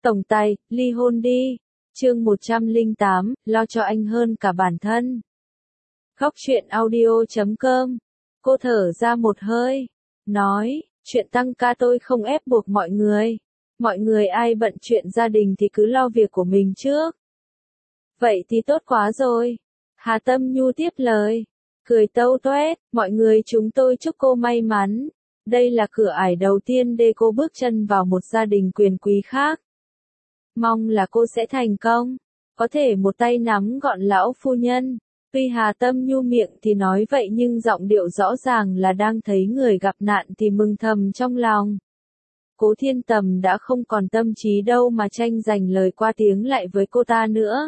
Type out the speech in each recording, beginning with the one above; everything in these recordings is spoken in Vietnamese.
Tổng tài, ly hôn đi. Chương 108, lo cho anh hơn cả bản thân. Góc truyện audio.com. Cô thở ra một hơi, nói, chuyện tăng ca tôi không ép buộc mọi người. Mọi người ai bận chuyện gia đình thì cứ lo việc của mình trước. Vậy thì tốt quá rồi. Hà Tâm Nhu tiếp lời, cười tâu toét, mọi người chúng tôi chúc cô may mắn. Đây là cửa ải đầu tiên để cô bước chân vào một gia đình quyền quý khác. Mong là cô sẽ thành công, có thể một tay nắm gọn lão phu nhân. Tuy Hà Tâm Nhu miệng thì nói vậy nhưng giọng điệu rõ ràng là đang thấy người gặp nạn thì mừng thầm trong lòng. Cố Thiên Tầm đã không còn tâm trí đâu mà tranh giành lời qua tiếng lại với cô ta nữa.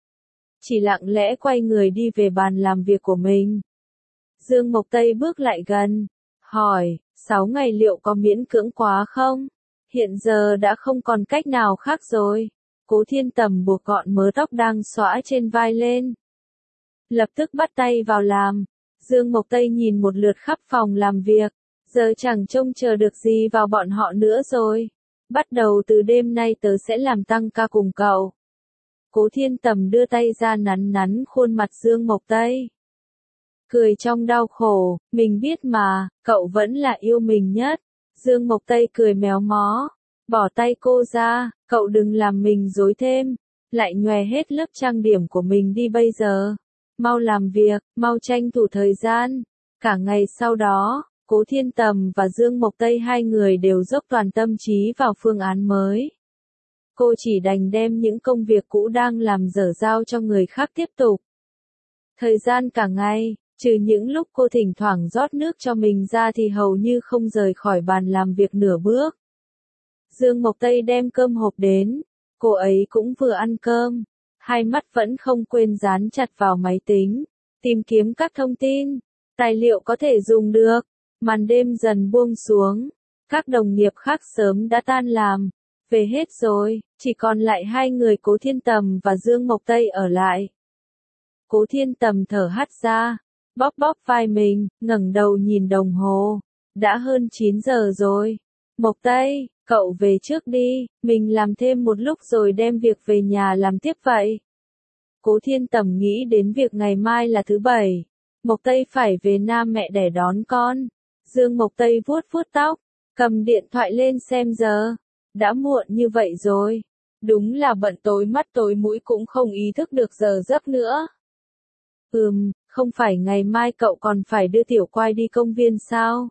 Chỉ lặng lẽ quay người đi về bàn làm việc của mình. Dương Mộc Tây bước lại gần, hỏi, 6 ngày liệu có miễn cưỡng quá không? Hiện giờ đã không còn cách nào khác rồi. Cố Thiên Tầm buộc gọn mớ tóc đang xõa trên vai lên. Lập tức bắt tay vào làm. Dương Mộc Tây nhìn một lượt khắp phòng làm việc. Giờ chẳng trông chờ được gì vào bọn họ nữa rồi. Bắt đầu từ đêm nay tớ sẽ làm tăng ca cùng cậu. Cố Thiên Tầm đưa tay ra nắn nắn khuôn mặt Dương Mộc Tây. Cười trong đau khổ, mình biết mà, cậu vẫn là yêu mình nhất. Dương Mộc Tây cười méo mó, bỏ tay cô ra, cậu đừng làm mình rối thêm, lại nhòe hết lớp trang điểm của mình đi bây giờ. Mau làm việc, mau tranh thủ thời gian. Cả ngày sau đó, Cố Thiên Tầm và Dương Mộc Tây hai người đều dốc toàn tâm trí vào phương án mới. Cô chỉ đành đem những công việc cũ đang làm dở giao cho người khác tiếp tục. Thời gian cả ngày, trừ những lúc cô thỉnh thoảng rót nước cho mình ra thì hầu như không rời khỏi bàn làm việc nửa bước. Dương Mộc Tây đem cơm hộp đến, cô ấy cũng vừa ăn cơm, hai mắt vẫn không quên dán chặt vào máy tính, tìm kiếm các thông tin, tài liệu có thể dùng được. Màn đêm dần buông xuống, các đồng nghiệp khác sớm đã tan làm, về hết rồi, chỉ còn lại hai người Cố Thiên Tầm và Dương Mộc Tây ở lại. Cố Thiên Tầm thở hắt ra, bóp bóp vai mình, ngẩng đầu nhìn đồng hồ, đã hơn 9 giờ rồi. Mộc Tây, cậu về trước đi, mình làm thêm một lúc rồi đem việc về nhà làm tiếp vậy. Cố Thiên Tầm nghĩ đến việc ngày mai là thứ Bảy, Mộc Tây phải về Nam mẹ đẻ đón con. Dương Mộc Tây vuốt vuốt tóc, cầm điện thoại lên xem giờ. Đã muộn như vậy rồi. Đúng là bận tối mắt tối mũi cũng không ý thức được giờ giấc nữa. Không phải ngày mai cậu còn phải đưa Tiểu Quai đi công viên sao?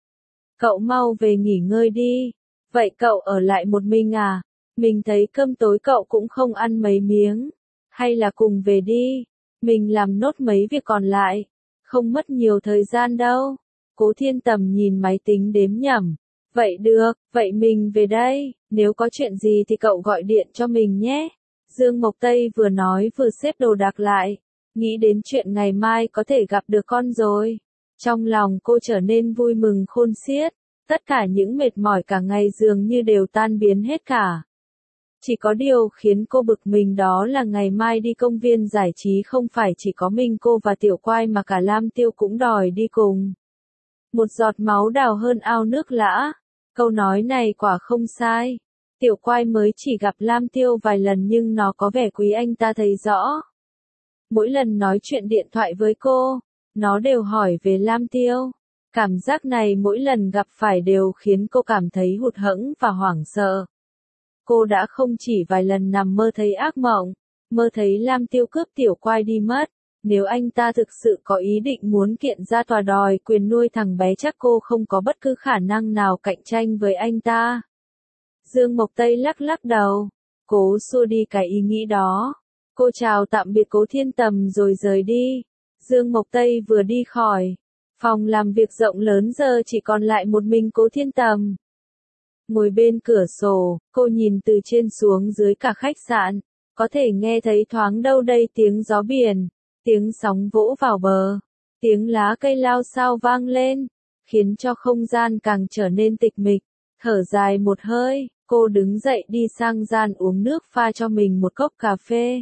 Cậu mau về nghỉ ngơi đi. Vậy cậu ở lại một mình à? Mình thấy cơm tối cậu cũng không ăn mấy miếng. Hay là cùng về đi. Mình làm nốt mấy việc còn lại. Không mất nhiều thời gian đâu. Cố Thiên Tầm nhìn máy tính đếm nhẩm. Vậy được, vậy mình về đây, nếu có chuyện gì thì cậu gọi điện cho mình nhé. Dương Mộc Tây vừa nói vừa xếp đồ đạc lại, nghĩ đến chuyện ngày mai có thể gặp được con rồi. Trong lòng cô trở nên vui mừng khôn xiết, tất cả những mệt mỏi cả ngày dường như đều tan biến hết cả. Chỉ có điều khiến cô bực mình đó là ngày mai đi công viên giải trí không phải chỉ có mình cô và Tiểu Quai mà cả Lam Tiêu cũng đòi đi cùng. Một giọt máu đào hơn ao nước lã. Câu nói này quả không sai. Tiểu Quai mới chỉ gặp Lam Tiêu vài lần nhưng nó có vẻ quý anh ta thấy rõ. Mỗi lần nói chuyện điện thoại với cô, nó đều hỏi về Lam Tiêu. Cảm giác này mỗi lần gặp phải đều khiến cô cảm thấy hụt hẫng và hoảng sợ. Cô đã không chỉ vài lần nằm mơ thấy ác mộng, mơ thấy Lam Tiêu cướp Tiểu Quai đi mất. Nếu anh ta thực sự có ý định muốn kiện ra tòa đòi quyền nuôi thằng bé chắc cô không có bất cứ khả năng nào cạnh tranh với anh ta. Dương Mộc Tây lắc lắc đầu, cố xua đi cái ý nghĩ đó. Cô chào tạm biệt Cố Thiên Tầm rồi rời đi. Dương Mộc Tây vừa đi khỏi phòng làm việc rộng lớn giờ chỉ còn lại một mình Cố Thiên Tầm. Ngồi bên cửa sổ, cô nhìn từ trên xuống dưới cả khách sạn, có thể nghe thấy thoáng đâu đây tiếng gió biển. Tiếng sóng vỗ vào bờ, tiếng lá cây lao xao vang lên, khiến cho không gian càng trở nên tịch mịch. Thở dài một hơi, cô đứng dậy đi sang gian uống nước pha cho mình một cốc cà phê.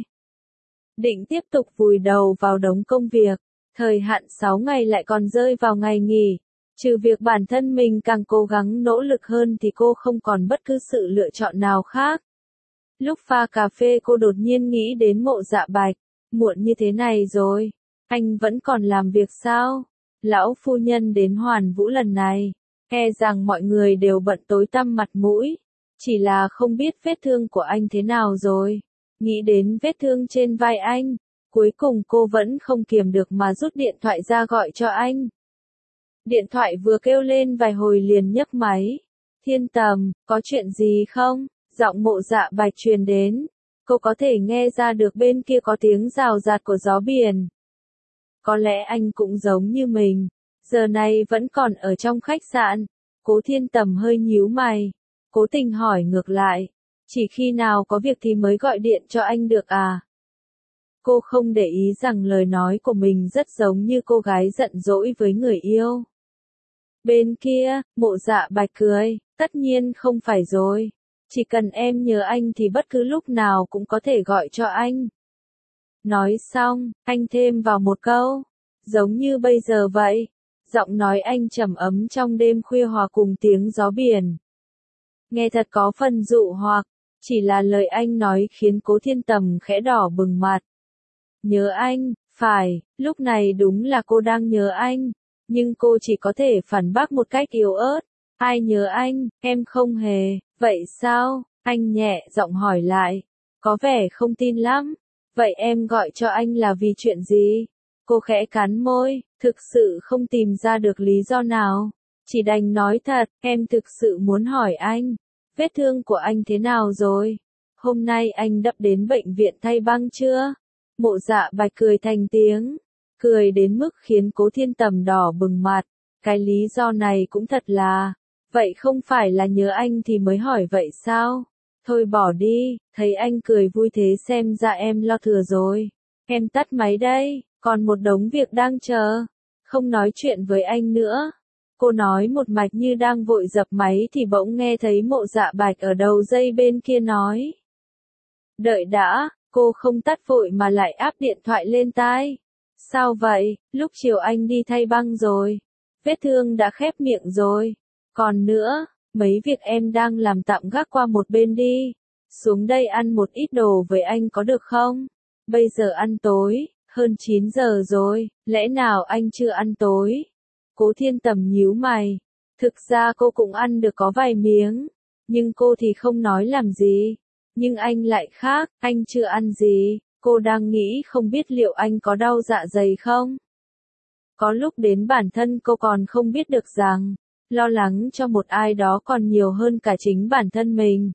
Định tiếp tục vùi đầu vào đống công việc, thời hạn 6 ngày lại còn rơi vào ngày nghỉ. Trừ việc bản thân mình càng cố gắng nỗ lực hơn thì cô không còn bất cứ sự lựa chọn nào khác. Lúc pha cà phê cô đột nhiên nghĩ đến Mộ Dạ Bạch, muộn như thế này rồi, anh vẫn còn làm việc sao? Lão phu nhân đến Hoàn Vũ lần này, e rằng mọi người đều bận tối tăm mặt mũi, chỉ là không biết vết thương của anh thế nào rồi. Nghĩ đến vết thương trên vai anh, cuối cùng cô vẫn không kiềm được mà rút điện thoại ra gọi cho anh. Điện thoại vừa kêu lên vài hồi liền nhấc máy. Thiên Tầm, có chuyện gì không? Giọng Mộ Dạ Bạch truyền đến. Cô có thể nghe ra được bên kia có tiếng rào rạt của gió biển. Có lẽ anh cũng giống như mình, giờ này vẫn còn ở trong khách sạn. Cố Thiên Tầm hơi nhíu mày, cố tình hỏi ngược lại. Chỉ khi nào có việc thì mới gọi điện cho anh được à? Cô không để ý rằng lời nói của mình rất giống như cô gái giận dỗi với người yêu. Bên kia, Mộ Dạ Bạch cười, tất nhiên không phải rồi. Chỉ cần em nhớ anh thì bất cứ lúc nào cũng có thể gọi cho anh. Nói xong, anh thêm vào một câu, giống như bây giờ vậy. Giọng nói anh trầm ấm trong đêm khuya hòa cùng tiếng gió biển. Nghe thật có phần dụ hoặc, chỉ là lời anh nói khiến Cố Thiên Tầm khẽ đỏ bừng mặt. Nhớ anh, phải, lúc này đúng là cô đang nhớ anh, nhưng cô chỉ có thể phản bác một cách yếu ớt. Ai nhớ anh, em không hề, vậy sao? Anh nhẹ giọng hỏi lại, có vẻ không tin lắm. Vậy em gọi cho anh là vì chuyện gì? Cô khẽ cắn môi, thực sự không tìm ra được lý do nào. Chỉ đành nói thật, em thực sự muốn hỏi anh, vết thương của anh thế nào rồi? Hôm nay anh đắp đến bệnh viện thay băng chưa? Mộ Dạ Bạch cười thành tiếng, cười đến mức khiến Cố Thiên Tầm đỏ bừng mặt. Cái lý do này cũng thật là, vậy không phải là nhớ anh thì mới hỏi vậy sao? Thôi bỏ đi, thấy anh cười vui thế xem ra em lo thừa rồi. Em tắt máy đây, còn một đống việc đang chờ. Không nói chuyện với anh nữa. Cô nói một mạch như đang vội dập máy thì bỗng nghe thấy Mộ Dạ Bạch ở đầu dây bên kia nói. Đợi đã, cô không tắt vội mà lại áp điện thoại lên tai. Sao vậy, lúc chiều anh đi thay băng rồi. Vết thương đã khép miệng rồi. Còn nữa, mấy việc em đang làm tạm gác qua một bên đi. Xuống đây ăn một ít đồ với anh có được không? Bây giờ ăn tối, hơn 9 giờ rồi, lẽ nào anh chưa ăn tối? Cố Thiên Tầm nhíu mày. Thực ra cô cũng ăn được có vài miếng, nhưng cô thì không nói làm gì. Nhưng anh lại khác, anh chưa ăn gì, cô đang nghĩ không biết liệu anh có đau dạ dày không? Có lúc đến bản thân cô còn không biết được rằng, lo lắng cho một ai đó còn nhiều hơn cả chính bản thân mình.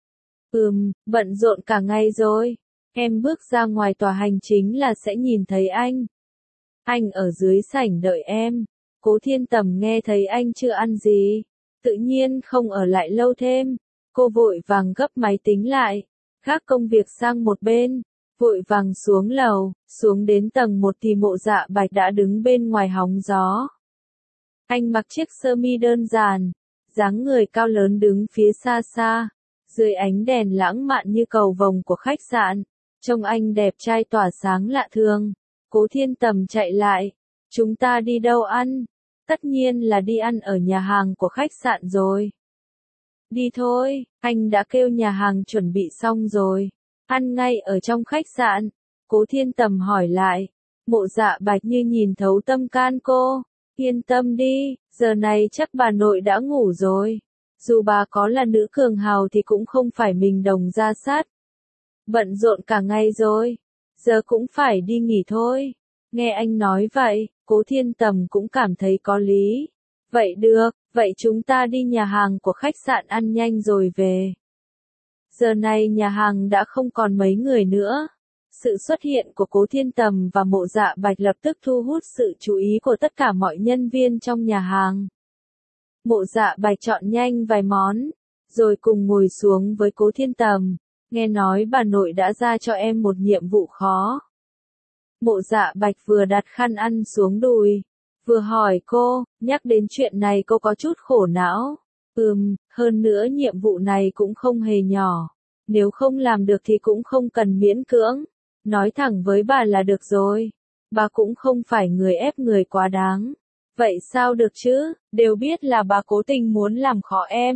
Bận rộn cả ngày rồi. Em bước ra ngoài tòa hành chính là sẽ nhìn thấy anh. Anh ở dưới sảnh đợi em. Cố Thiên Tầm nghe thấy anh chưa ăn gì, tự nhiên không ở lại lâu thêm. Cô vội vàng gấp máy tính lại, gác công việc sang một bên, vội vàng xuống lầu, xuống đến tầng 1 thì Mộ Dạ Bạch đã đứng bên ngoài hóng gió. Anh mặc chiếc sơ mi đơn giản, dáng người cao lớn đứng phía xa xa, dưới ánh đèn lãng mạn như cầu vồng của khách sạn, trông anh đẹp trai tỏa sáng lạ thường. Cố Thiên Tầm chạy lại, chúng ta đi đâu ăn? Tất nhiên là đi ăn ở nhà hàng của khách sạn rồi. Đi thôi, anh đã kêu nhà hàng chuẩn bị xong rồi. Ăn ngay ở trong khách sạn. Cố Thiên Tầm hỏi lại. Mộ Dạ Bạch như nhìn thấu tâm can cô. Yên tâm đi, giờ này chắc bà nội đã ngủ rồi. Dù bà có là nữ cường hào thì cũng không phải mình đồng ra sát. Bận rộn cả ngày rồi, giờ cũng phải đi nghỉ thôi. Nghe anh nói vậy, Cố Thiên Tầm cũng cảm thấy có lý. Vậy được, vậy chúng ta đi nhà hàng của khách sạn ăn nhanh rồi về. Giờ này nhà hàng đã không còn mấy người nữa. Sự xuất hiện của Cố Thiên Tầm và Mộ Dạ Bạch lập tức thu hút sự chú ý của tất cả mọi nhân viên trong nhà hàng. Mộ Dạ Bạch chọn nhanh vài món, rồi cùng ngồi xuống với Cố Thiên Tầm. Nghe nói bà nội đã ra cho em một nhiệm vụ khó. Mộ Dạ Bạch vừa đặt khăn ăn xuống đùi, vừa hỏi cô, nhắc đến chuyện này cô có chút khổ não. Hơn nữa nhiệm vụ này cũng không hề nhỏ. Nếu không làm được thì cũng không cần miễn cưỡng. Nói thẳng với bà là được rồi. Bà cũng không phải người ép người quá đáng. Vậy sao được chứ, đều biết là bà cố tình muốn làm khó em.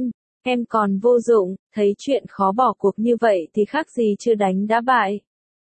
em còn vô dụng, thấy chuyện khó bỏ cuộc như vậy thì khác gì chưa đánh đã bại.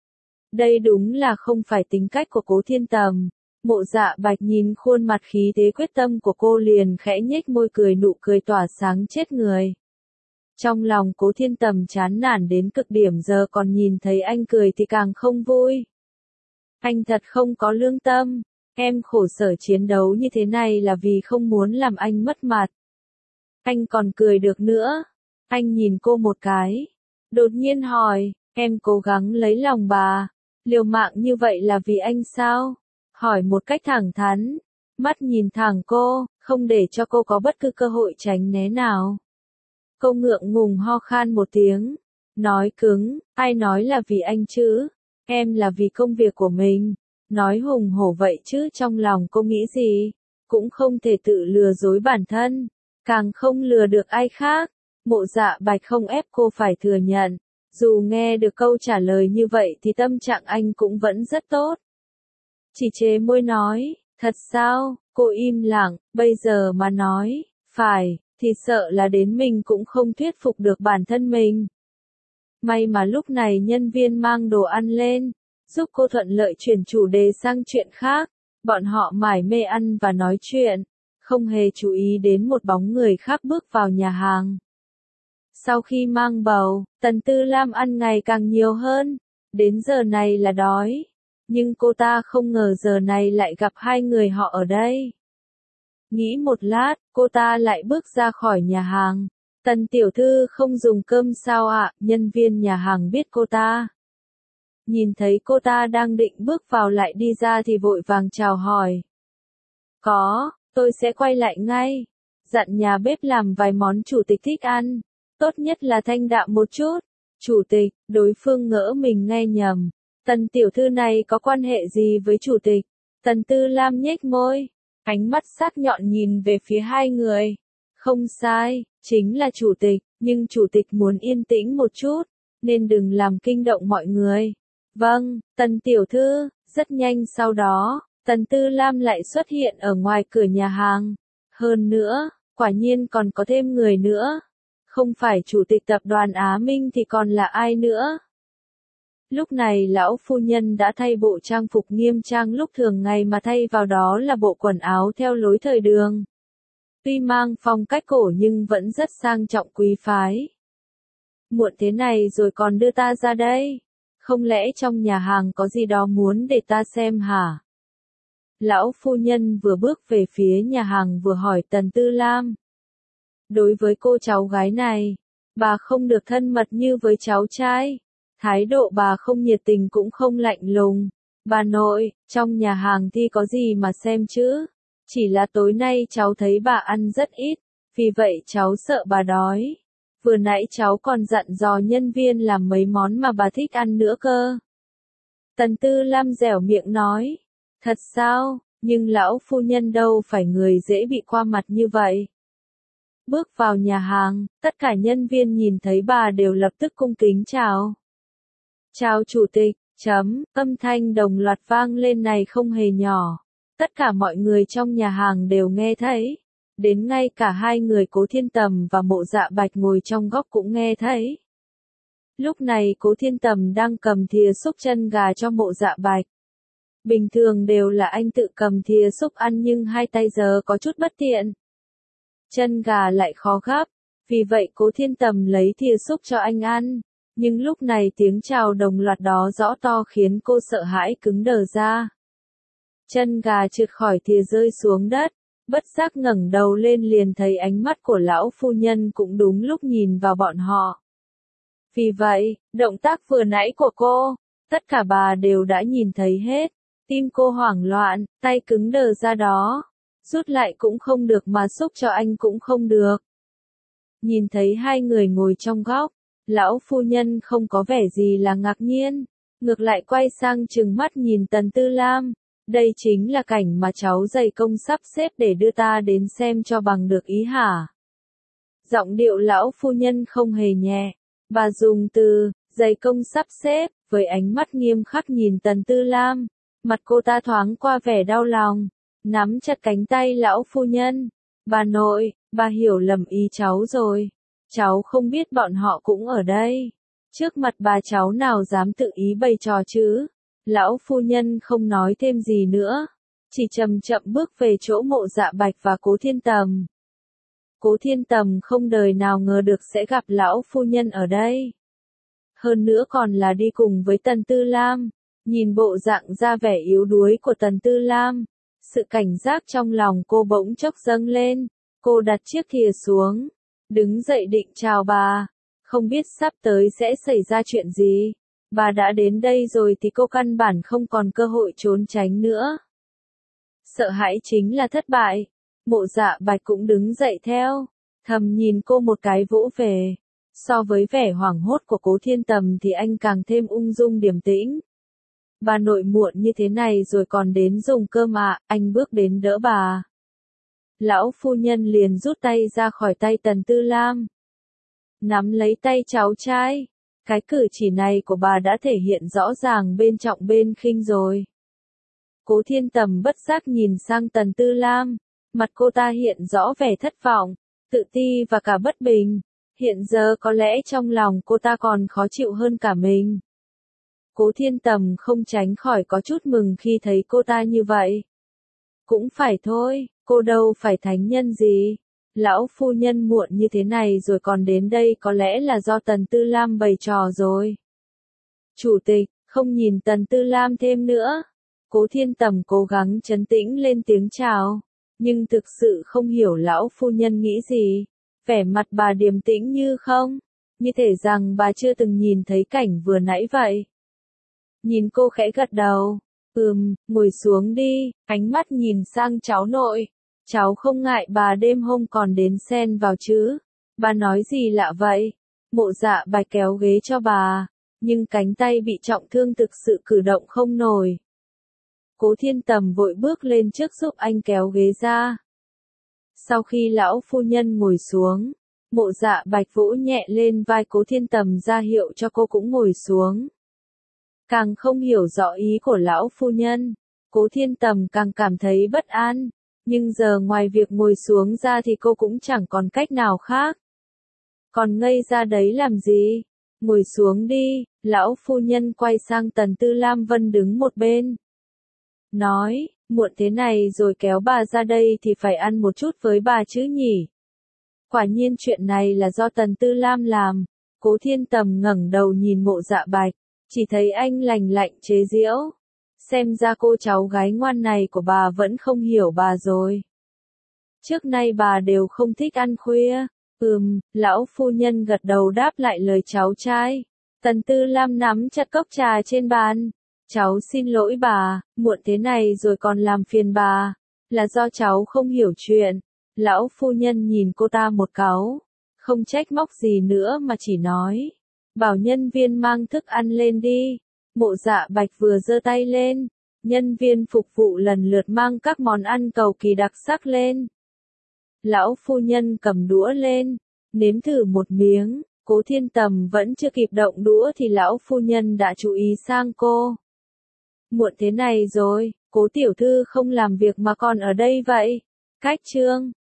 Đây đúng là không phải tính cách của Cố Thiên Tầm. Mộ Dạ Bạch nhìn khuôn mặt khí thế quyết tâm của cô liền khẽ nhếch môi cười, nụ cười tỏa sáng chết người. Trong lòng Cố Thiên Tầm chán nản đến cực điểm, giờ còn nhìn thấy anh cười thì càng không vui. Anh thật không có lương tâm, em khổ sở chiến đấu như thế này là vì không muốn làm anh mất mặt. Anh còn cười được nữa. Anh nhìn cô một cái, đột nhiên hỏi, em cố gắng lấy lòng bà, liều mạng như vậy là vì anh sao? Hỏi một cách thẳng thắn, mắt nhìn thẳng cô, không để cho cô có bất cứ cơ hội tránh né nào. Cô ngượng ngùng ho khan một tiếng, nói cứng, ai nói là vì anh chứ, em là vì công việc của mình. Nói hùng hổ vậy chứ trong lòng cô nghĩ gì, cũng không thể tự lừa dối bản thân, càng không lừa được ai khác. Mộ Dạ Bạch không ép cô phải thừa nhận, dù nghe được câu trả lời như vậy thì tâm trạng anh cũng vẫn rất tốt. Chỉ chế môi nói, thật sao? Cô im lặng, bây giờ mà nói, phải, thì sợ là đến mình cũng không thuyết phục được bản thân mình. May mà lúc này nhân viên mang đồ ăn lên, giúp cô thuận lợi chuyển chủ đề sang chuyện khác. Bọn họ mải mê ăn và nói chuyện, không hề chú ý đến một bóng người khác bước vào nhà hàng. Sau khi mang bầu, Tần Tư Lam ăn ngày càng nhiều hơn, đến giờ này là đói. Nhưng cô ta không ngờ giờ này lại gặp hai người họ ở đây. Nghĩ một lát, cô ta lại bước ra khỏi nhà hàng. Tần tiểu thư không dùng cơm sao ạ? Nhân viên nhà hàng biết cô ta. Nhìn thấy cô ta đang định bước vào lại đi ra thì vội vàng chào hỏi. Có, tôi sẽ quay lại ngay. Dặn nhà bếp làm vài món chủ tịch thích ăn. Tốt nhất là thanh đạm một chút. Chủ tịch, đối phương ngỡ mình nghe nhầm. Tần tiểu thư này có quan hệ gì với chủ tịch? Tần Tư Lam nhếch môi, ánh mắt sắc nhọn nhìn về phía hai người. Không sai, chính là chủ tịch, nhưng chủ tịch muốn yên tĩnh một chút, nên đừng làm kinh động mọi người. Vâng, Tần tiểu thư. Rất nhanh sau đó, Tần Tư Lam lại xuất hiện ở ngoài cửa nhà hàng. Hơn nữa, quả nhiên còn có thêm người nữa. Không phải chủ tịch tập đoàn Á Minh thì còn là ai nữa? Lúc này lão phu nhân đã thay bộ trang phục nghiêm trang lúc thường ngày mà thay vào đó là bộ quần áo theo lối thời đường. Tuy mang phong cách cổ nhưng vẫn rất sang trọng quý phái. Muộn thế này rồi còn đưa ta ra đây? Không lẽ trong nhà hàng có gì đó muốn để ta xem hả? Lão phu nhân vừa bước về phía nhà hàng vừa hỏi Tần Tư Lam. Đối với cô cháu gái này, bà không được thân mật như với cháu trai. Thái độ bà không nhiệt tình cũng không lạnh lùng. Bà nội, trong nhà hàng thì có gì mà xem chứ? Chỉ là tối nay cháu thấy bà ăn rất ít, vì vậy cháu sợ bà đói. Vừa nãy cháu còn dặn dò nhân viên làm mấy món mà bà thích ăn nữa cơ. Tần Tư Lam dẻo miệng nói. Thật sao, nhưng lão phu nhân đâu phải người dễ bị qua mặt như vậy. Bước vào nhà hàng, tất cả nhân viên nhìn thấy bà đều lập tức cung kính chào. Chào chủ tịch, âm thanh đồng loạt vang lên này không hề nhỏ. Tất cả mọi người trong nhà hàng đều nghe thấy. Đến ngay cả hai người Cố Thiên Tầm và Mộ Dạ Bạch ngồi trong góc cũng nghe thấy. Lúc này Cố Thiên Tầm đang cầm thìa xúc chân gà cho Mộ Dạ Bạch. Bình thường đều là anh tự cầm thìa xúc ăn nhưng hai tay giờ có chút bất tiện. Chân gà lại khó gắp, vì vậy Cố Thiên Tầm lấy thìa xúc cho anh ăn. Nhưng lúc này tiếng chào đồng loạt đó rõ to khiến cô sợ hãi cứng đờ ra. Chân gà trượt khỏi thìa rơi xuống đất, bất giác ngẩng đầu lên liền thấy ánh mắt của lão phu nhân cũng đúng lúc nhìn vào bọn họ. Vì vậy, động tác vừa nãy của cô, tất cả bà đều đã nhìn thấy hết. Tim cô hoảng loạn, tay cứng đờ ra đó. Rút lại cũng không được mà xúc cho anh cũng không được. Nhìn thấy hai người ngồi trong góc, lão phu nhân không có vẻ gì là ngạc nhiên, ngược lại quay sang trừng mắt nhìn Tần Tư Lam. Đây chính là cảnh mà cháu dày công sắp xếp để đưa ta đến xem cho bằng được ý hả? Giọng điệu lão phu nhân không hề nhẹ, bà dùng từ, dày công sắp xếp, với ánh mắt nghiêm khắc nhìn Tần Tư Lam. Mặt cô ta thoáng qua vẻ đau lòng, nắm chặt cánh tay lão phu nhân. Bà nội, bà hiểu lầm ý cháu rồi. cháu không biết bọn họ cũng ở đây. Trước mặt bà cháu nào dám tự ý bày trò chứ. Lão phu nhân không nói thêm gì nữa, chỉ chậm chậm bước về chỗ Mộ Dạ Bạch và Cố Thiên Tầm. Cố Thiên Tầm không đời nào ngờ được sẽ gặp lão phu nhân ở đây. Hơn nữa còn là đi cùng với Tần Tư Lam. Nhìn bộ dạng ra vẻ yếu đuối của Tần Tư Lam, sự cảnh giác trong lòng cô bỗng chốc dâng lên. Cô đặt chiếc thìa xuống, đứng dậy định chào bà. Không biết sắp tới sẽ xảy ra chuyện gì. Bà đã đến đây rồi thì cô căn bản không còn cơ hội trốn tránh nữa. Sợ hãi chính là thất bại. Mộ Dạ Bạch cũng đứng dậy theo, thầm nhìn cô một cái vỗ về. So với vẻ hoảng hốt của Cố Thiên Tầm thì anh càng thêm ung dung điềm tĩnh. Bà nội muộn như thế này rồi còn đến dùng cơm à, anh bước đến đỡ bà. Lão phu nhân liền rút tay ra khỏi tay Tần Tư Lam, nắm lấy tay cháu trai. Cái cử chỉ này của bà đã thể hiện rõ ràng bên trọng bên khinh rồi. Cố Thiên Tầm bất giác nhìn sang Tần Tư Lam, mặt cô ta hiện rõ vẻ thất vọng, tự ti và cả bất bình. Hiện giờ có lẽ trong lòng cô ta còn khó chịu hơn cả mình. Cố Thiên Tầm không tránh khỏi có chút mừng khi thấy cô ta như vậy. Cũng phải thôi, cô đâu phải thánh nhân gì. Lão phu nhân muộn như thế này rồi còn đến đây có lẽ là do Tần Tư Lam bày trò rồi. Chủ tịch, không nhìn Tần Tư Lam thêm nữa. Cố Thiên Tầm cố gắng trấn tĩnh lên tiếng chào, nhưng thực sự không hiểu lão phu nhân nghĩ gì. Vẻ mặt bà điềm tĩnh như không, như thể rằng bà chưa từng nhìn thấy cảnh vừa nãy vậy. Nhìn cô khẽ gật đầu, ngồi xuống đi, ánh mắt nhìn sang cháu nội. Cháu không ngại bà đêm hôm còn đến xen vào chứ? Bà nói gì lạ vậy? Mộ Dạ Bạch kéo ghế cho bà, nhưng cánh tay bị trọng thương thực sự cử động không nổi. Cố Thiên Tầm vội bước lên trước giúp anh kéo ghế ra. Sau khi lão phu nhân ngồi xuống, Mộ Dạ Bạch vỗ nhẹ lên vai Cố Thiên Tầm ra hiệu cho cô cũng ngồi xuống. Càng không hiểu rõ ý của lão phu nhân, Cố Thiên Tầm càng cảm thấy bất an. Nhưng giờ ngoài việc ngồi xuống ra thì cô cũng chẳng còn cách nào khác. Còn ngây ra đấy làm gì? Ngồi xuống đi, lão phu nhân quay sang Tần Tư Lam Vân đứng một bên. Nói, muộn thế này rồi kéo bà ra đây thì phải ăn một chút với bà chứ nhỉ? Quả nhiên chuyện này là do Tần Tư Lam làm. Cố Thiên Tầm ngẩng đầu nhìn Mộ Dạ Bạch, chỉ thấy anh lành lạnh chế giễu. Xem ra cô cháu gái ngoan này của bà vẫn không hiểu bà rồi. Trước nay bà đều không thích ăn khuya. Lão phu nhân gật đầu đáp lại lời cháu trai. Tần Tư Lam nắm chặt cốc trà trên bàn. Cháu xin lỗi bà, muộn thế này rồi còn làm phiền bà. Là do cháu không hiểu chuyện. Lão phu nhân nhìn cô ta một cáu, không trách móc gì nữa mà chỉ nói. Bảo nhân viên mang thức ăn lên đi. Mộ Dạ Bạch vừa giơ tay lên, nhân viên phục vụ lần lượt mang các món ăn cầu kỳ đặc sắc lên. Lão phu nhân cầm đũa lên, nếm thử một miếng. Cố Thiên Tầm vẫn chưa kịp động đũa thì lão phu nhân đã chú ý sang cô. Muộn thế này rồi, Cố tiểu thư không làm việc mà còn ở đây vậy? Cách trương,